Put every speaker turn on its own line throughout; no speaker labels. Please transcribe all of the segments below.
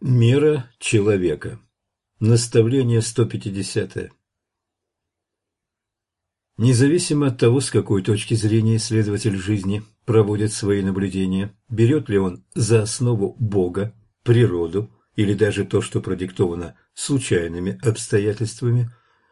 Мера человека. Наставление 150. Независимо от того, с какой точки зрения исследователь жизни проводит свои наблюдения, берет ли он за основу Бога, природу или даже то, что продиктовано случайными обстоятельствами,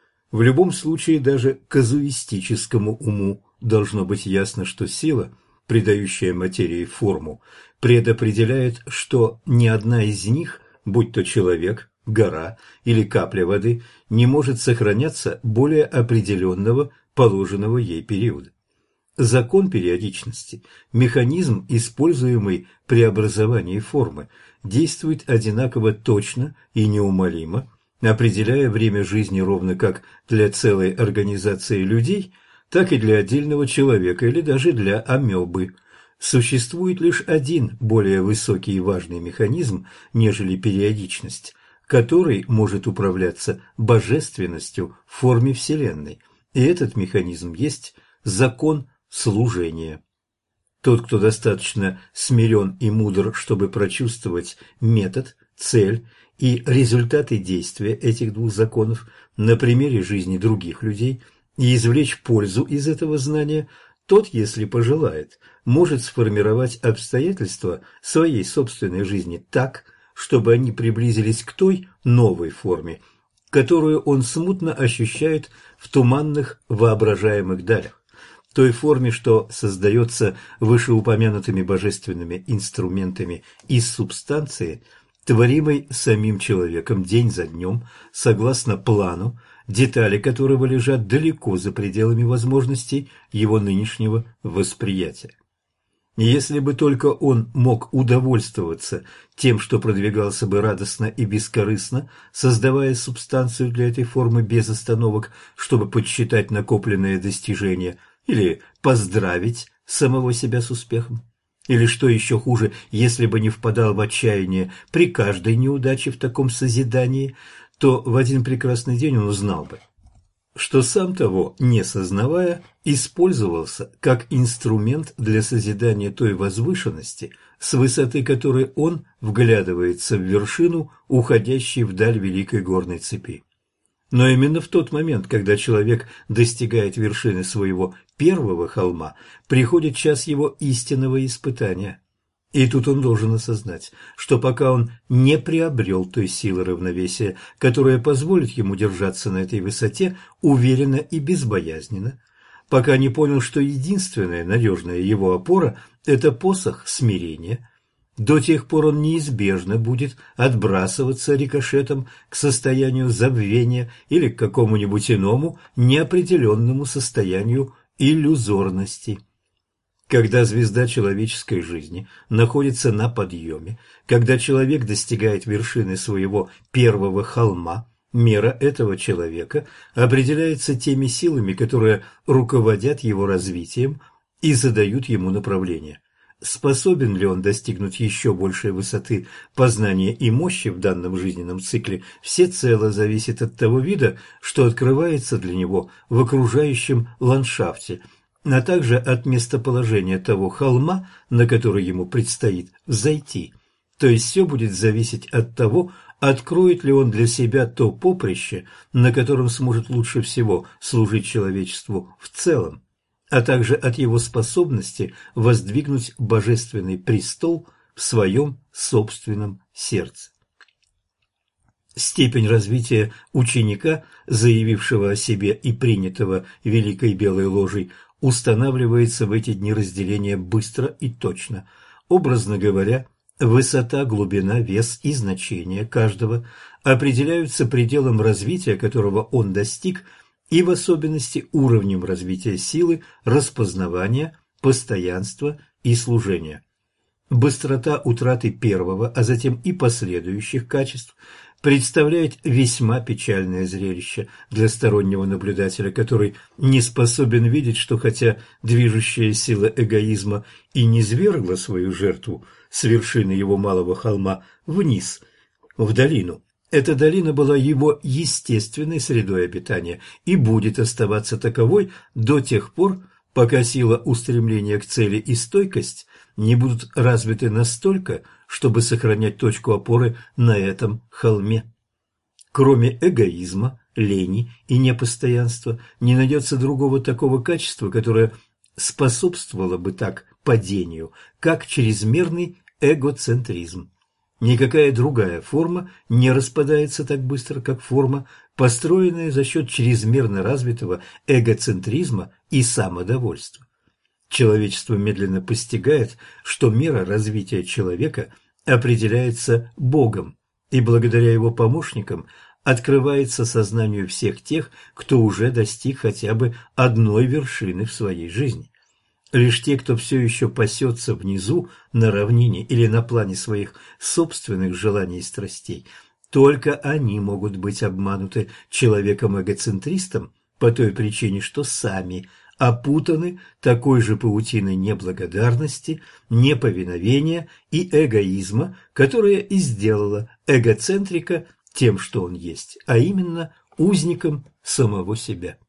в любом случае даже казуистическому уму должно быть ясно, что сила, придающая материи форму, предопределяет, что ни одна из них, будь то человек, гора или капля воды, не может сохраняться более определенного положенного ей периода. Закон периодичности, механизм, используемый при образовании формы, действует одинаково точно и неумолимо, определяя время жизни ровно как для целой организации людей, так и для отдельного человека или даже для амебы. Существует лишь один более высокий и важный механизм, нежели периодичность, который может управляться божественностью в форме Вселенной, и этот механизм есть закон служения. Тот, кто достаточно смирен и мудр, чтобы прочувствовать метод, цель и результаты действия этих двух законов на примере жизни других людей и извлечь пользу из этого знания, тот, если пожелает, может сформировать обстоятельства своей собственной жизни так, чтобы они приблизились к той новой форме, которую он смутно ощущает в туманных воображаемых далях, той форме, что создается вышеупомянутыми божественными инструментами из субстанции, творимой самим человеком день за днем, согласно плану, детали которого лежат далеко за пределами возможностей его нынешнего восприятия. Если бы только он мог удовольствоваться тем, что продвигался бы радостно и бескорыстно, создавая субстанцию для этой формы без остановок, чтобы подсчитать накопленные достижения или поздравить самого себя с успехом, или, что еще хуже, если бы не впадал в отчаяние при каждой неудаче в таком созидании, то в один прекрасный день он узнал бы, что сам того не сознавая, использовался как инструмент для созидания той возвышенности, с высоты которой он вглядывается в вершину, уходящей вдаль великой горной цепи. Но именно в тот момент, когда человек достигает вершины своего первого холма, приходит час его истинного испытания. И тут он должен осознать, что пока он не приобрел той силы равновесия, которая позволит ему держаться на этой высоте уверенно и безбоязненно, пока не понял, что единственная надежная его опора – это посох смирения, до тех пор он неизбежно будет отбрасываться рикошетом к состоянию забвения или к какому-нибудь иному неопределенному состоянию иллюзорности. Когда звезда человеческой жизни находится на подъеме, когда человек достигает вершины своего первого холма, мера этого человека определяется теми силами, которые руководят его развитием и задают ему направление. Способен ли он достигнуть еще большей высоты познания и мощи в данном жизненном цикле, всецело зависит от того вида, что открывается для него в окружающем ландшафте, а также от местоположения того холма, на который ему предстоит взойти. То есть все будет зависеть от того, откроет ли он для себя то поприще, на котором сможет лучше всего служить человечеству в целом, а также от его способности воздвигнуть божественный престол в своем собственном сердце. Степень развития ученика, заявившего о себе и принятого Великой Белой Ложей, устанавливается в эти дни разделения быстро и точно. Образно говоря, высота, глубина, вес и значение каждого определяются пределом развития, которого он достиг, и в особенности уровнем развития силы, распознавания, постоянства и служения. Быстрота утраты первого, а затем и последующих качеств представляет весьма печальное зрелище для стороннего наблюдателя, который не способен видеть, что хотя движущая сила эгоизма и низвергла свою жертву с вершины его малого холма вниз, в долину, эта долина была его естественной средой обитания и будет оставаться таковой до тех пор, пока сила устремления к цели и стойкость не будут развиты настолько, чтобы сохранять точку опоры на этом холме. Кроме эгоизма, лени и непостоянства, не найдется другого такого качества, которое способствовало бы так падению, как чрезмерный эгоцентризм. Никакая другая форма не распадается так быстро, как форма, построенная за счет чрезмерно развитого эгоцентризма и самодовольства. Человечество медленно постигает, что мера развития человека определяется Богом, и благодаря его помощникам открывается сознанию всех тех, кто уже достиг хотя бы одной вершины в своей жизни. Лишь те, кто все еще пасется внизу, на равнине или на плане своих собственных желаний и страстей, только они могут быть обмануты человеком-эгоцентристом по той причине, что сами опутаны такой же паутиной неблагодарности, неповиновения и эгоизма, которая и сделала эгоцентрика тем, что он есть, а именно узником самого себя.